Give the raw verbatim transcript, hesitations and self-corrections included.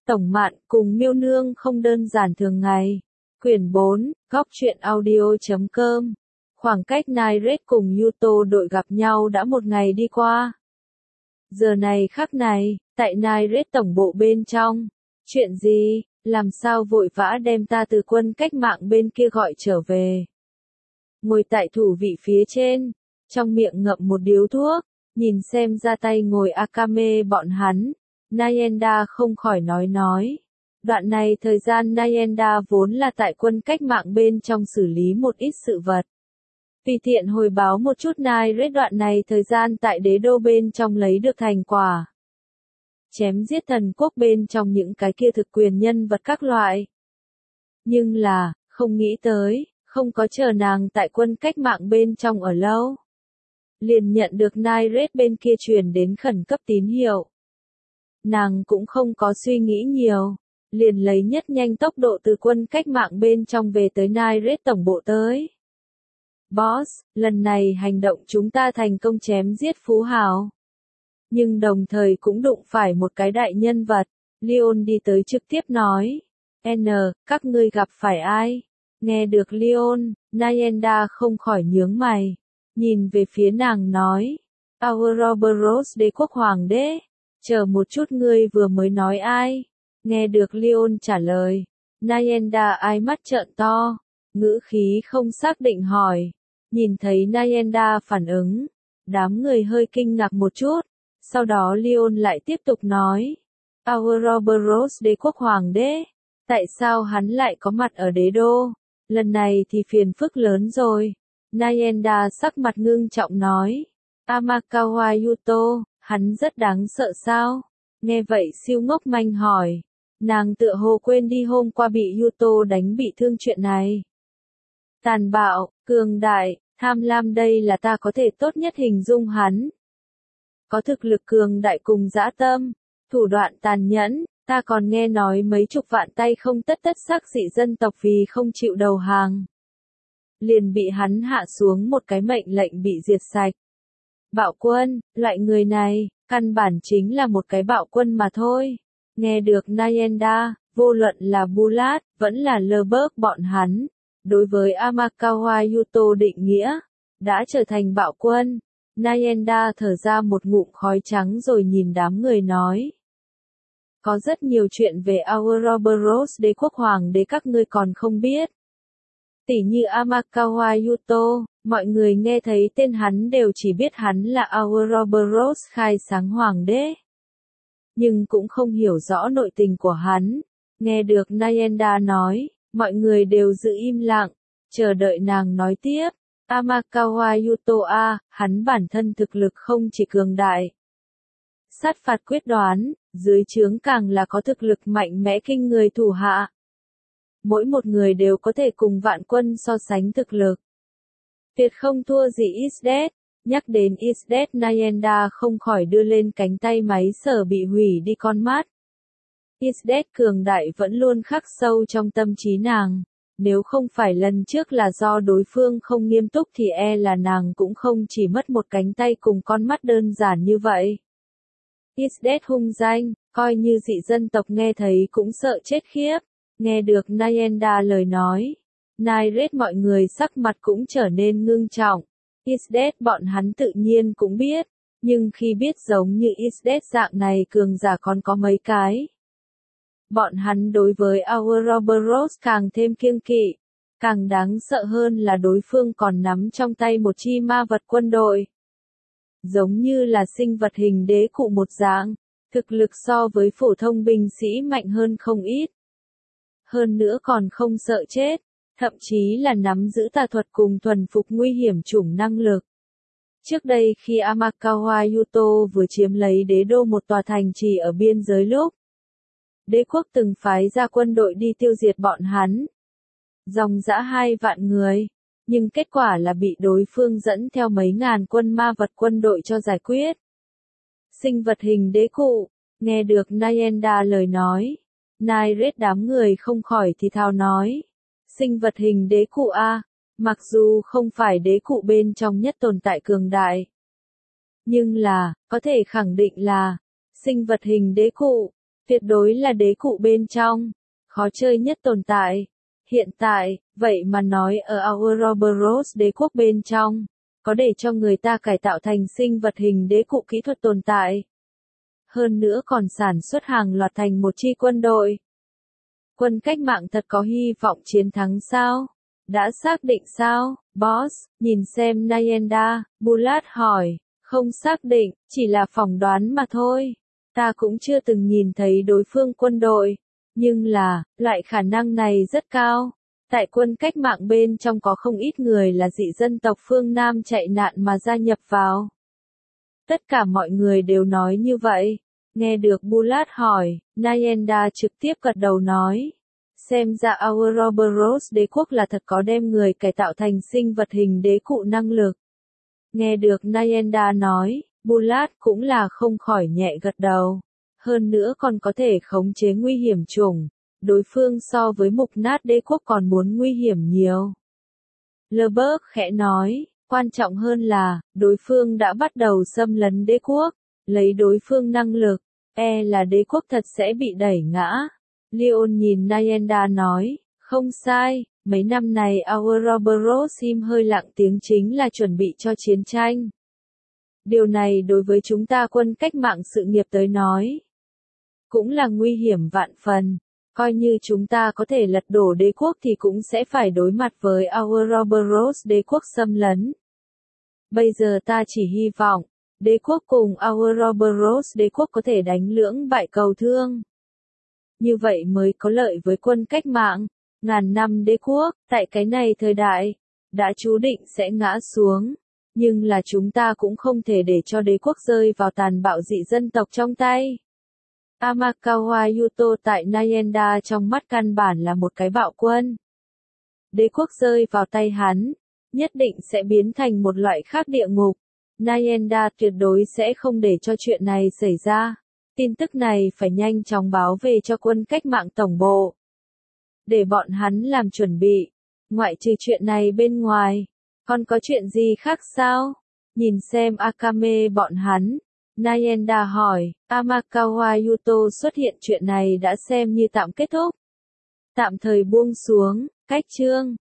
Tổng Mạn cùng Miêu Nương không đơn giản thường ngày. Quyển bốn, góc truyện audio chấm com. Khoảng cách Nairet cùng Yuto đội gặp nhau đã một ngày đi qua. Giờ này khắc này, tại Nairet tổng bộ bên trong. Chuyện gì, làm sao vội vã đem ta từ quân cách mạng bên kia gọi trở về. Ngồi tại thủ vị phía trên, trong miệng ngậm một điếu thuốc, nhìn xem ra tay ngồi Akame bọn hắn. Nayenda không khỏi nói nói. Đoạn này thời gian Nayenda vốn là tại quân cách mạng bên trong xử lý một ít sự vật. Vì tiện hồi báo một chút Nairet đoạn này thời gian tại đế đô bên trong lấy được thành quả. Chém giết thần quốc bên trong những cái kia thực quyền nhân vật các loại. Nhưng là, không nghĩ tới, không có chờ nàng tại quân cách mạng bên trong ở lâu. Liền nhận được Nairet bên kia truyền đến khẩn cấp tín hiệu. Nàng cũng không có suy nghĩ nhiều, liền lấy nhất nhanh tốc độ từ quân cách mạng bên trong về tới Nairet tổng bộ tới. Boss, lần này hành động chúng ta thành công chém giết Phú Hào. Nhưng đồng thời cũng đụng phải một cái đại nhân vật, Leon đi tới trực tiếp nói. N, các ngươi gặp phải ai? Nghe được Leon, Nayenda không khỏi nhướng mày. Nhìn về phía nàng nói. Ouroboros đế quốc hoàng đế. Chờ một chút ngươi vừa mới nói ai? Nghe được Leon trả lời. Nayenda ai mắt trợn to. Ngữ khí không xác định hỏi. Nhìn thấy Nayenda phản ứng. Đám người hơi kinh ngạc một chút. Sau đó Leon lại tiếp tục nói. Ouroboros đế quốc hoàng đế. Tại sao hắn lại có mặt ở đế đô? Lần này thì phiền phức lớn rồi. Nayenda sắc mặt ngưng trọng nói. Amakawa Yuto, hắn rất đáng sợ sao? Nghe vậy siêu ngốc manh hỏi. Nàng tựa hồ quên đi hôm qua bị Yuto đánh bị thương chuyện này. Tàn bạo, cường đại, tham lam đây là ta có thể tốt nhất hình dung hắn. Có thực lực cường đại cùng dã tâm, thủ đoạn tàn nhẫn, ta còn nghe nói mấy chục vạn tay không tất tất sắc dị dân tộc vì không chịu đầu hàng. Liền bị hắn hạ xuống một cái mệnh lệnh bị diệt sạch. Bạo quân, loại người này, căn bản chính là một cái bạo quân mà thôi. Nghe được Nayenda, vô luận là Bulat, vẫn là Lberg bọn hắn. Đối với Amakawa Yuto định nghĩa, đã trở thành bạo quân. Nayenda thở ra một ngụm khói trắng rồi nhìn đám người nói. Có rất nhiều chuyện về Ouroboros đế quốc hoàng đế các ngươi còn không biết. Tỉ như Amakawa Yuto, mọi người nghe thấy tên hắn đều chỉ biết hắn là Ouroboros khai sáng hoàng đế. Nhưng cũng không hiểu rõ nội tình của hắn. Nghe được Nayenda nói, mọi người đều giữ im lặng, chờ đợi nàng nói tiếp. Amakawa Yuto a, hắn bản thân thực lực không chỉ cường đại. Sát phạt quyết đoán, dưới trướng càng là có thực lực mạnh mẽ kinh người thủ hạ. Mỗi một người đều có thể cùng vạn quân so sánh thực lực. Tuyệt không thua gì Isdet. Nhắc đến Isdet, Nayenda không khỏi đưa lên cánh tay máy sở bị hủy đi con mắt. Isdet cường đại vẫn luôn khắc sâu trong tâm trí nàng. Nếu không phải lần trước là do đối phương không nghiêm túc thì e là nàng cũng không chỉ mất một cánh tay cùng con mắt đơn giản như vậy. Isdet hung danh, coi như dị dân tộc nghe thấy cũng sợ chết khiếp. Nghe được Nayenda lời nói. Nairet mọi người sắc mặt cũng trở nên ngưng trọng. Isdet bọn hắn tự nhiên cũng biết. Nhưng khi biết giống như Isdet dạng này cường giả còn có mấy cái. Bọn hắn đối với Ouroboros càng thêm kiêng kỵ. Càng đáng sợ hơn là đối phương còn nắm trong tay một chi ma vật quân đội. Giống như là sinh vật hình đế cụ một dạng. Thực lực so với phổ thông binh sĩ mạnh hơn không ít. Hơn nữa còn không sợ chết. Thậm chí là nắm giữ tà thuật cùng thuần phục nguy hiểm chủng năng lực. Trước đây khi Amakawa Yuto vừa chiếm lấy đế đô một tòa thành trì ở biên giới lúc. Đế quốc từng phái ra quân đội đi tiêu diệt bọn hắn. Dòng dã hai vạn người. Nhưng kết quả là bị đối phương dẫn theo mấy ngàn quân ma vật quân đội cho giải quyết. Sinh vật hình đế cụ. Nghe được Nayenda lời nói. Nairet đám người không khỏi thì thào nói. Sinh vật hình đế cụ A. Mặc dù không phải đế cụ bên trong nhất tồn tại cường đại. Nhưng là, có thể khẳng định là. Sinh vật hình đế cụ. Tuyệt đối là đế cụ bên trong, khó chơi nhất tồn tại. Hiện tại, vậy mà nói ở Ouroboros đế quốc bên trong, có để cho người ta cải tạo thành sinh vật hình đế cụ kỹ thuật tồn tại. Hơn nữa còn sản xuất hàng loạt thành một chi quân đội. Quân cách mạng thật có hy vọng chiến thắng sao? Đã xác định sao, boss? Nhìn xem Nayenda, Bulat hỏi. Không xác định, chỉ là phỏng đoán mà thôi. Ta cũng chưa từng nhìn thấy đối phương quân đội. Nhưng là, loại khả năng này rất cao. Tại quân cách mạng bên trong có không ít người là dị dân tộc phương Nam chạy nạn mà gia nhập vào. Tất cả mọi người đều nói như vậy. Nghe được Bulat hỏi, Nayenda trực tiếp gật đầu nói. Xem ra Ouroboros đế quốc là thật có đem người cải tạo thành sinh vật hình đế cụ năng lực. Nghe được Nayenda nói, Bulat cũng là không khỏi nhẹ gật đầu. Hơn nữa còn có thể khống chế nguy hiểm chủng. Đối phương so với mục nát đế quốc còn muốn nguy hiểm nhiều. Leboeuf khẽ nói, quan trọng hơn là, đối phương đã bắt đầu xâm lấn đế quốc. Lấy đối phương năng lực, e là đế quốc thật sẽ bị đẩy ngã. Leon nhìn Nayenda nói, không sai, mấy năm này Ouroboros im hơi lặng tiếng chính là chuẩn bị cho chiến tranh. Điều này đối với chúng ta quân cách mạng sự nghiệp tới nói, cũng là nguy hiểm vạn phần. Coi như chúng ta có thể lật đổ đế quốc thì cũng sẽ phải đối mặt với Ouroboros đế quốc xâm lấn. Bây giờ ta chỉ hy vọng, đế quốc cùng Ouroboros đế quốc có thể đánh lưỡng bại cầu thương. Như vậy mới có lợi với quân cách mạng. Ngàn năm đế quốc, tại cái này thời đại, đã chú định sẽ ngã xuống. Nhưng là chúng ta cũng không thể để cho đế quốc rơi vào tàn bạo dị dân tộc trong tay. Amakawa Yuto tại Nayenda trong mắt căn bản là một cái bạo quân. Đế quốc rơi vào tay hắn, nhất định sẽ biến thành một loại khác địa ngục. Nayenda tuyệt đối sẽ không để cho chuyện này xảy ra. Tin tức này phải nhanh chóng báo về cho quân cách mạng tổng bộ. Để bọn hắn làm chuẩn bị. Ngoại trừ chuyện này bên ngoài, còn có chuyện gì khác sao? Nhìn xem Akame bọn hắn. Nayenda hỏi, Amakawa Yuto xuất hiện chuyện này đã xem như tạm kết thúc. Tạm thời buông xuống, cách chương.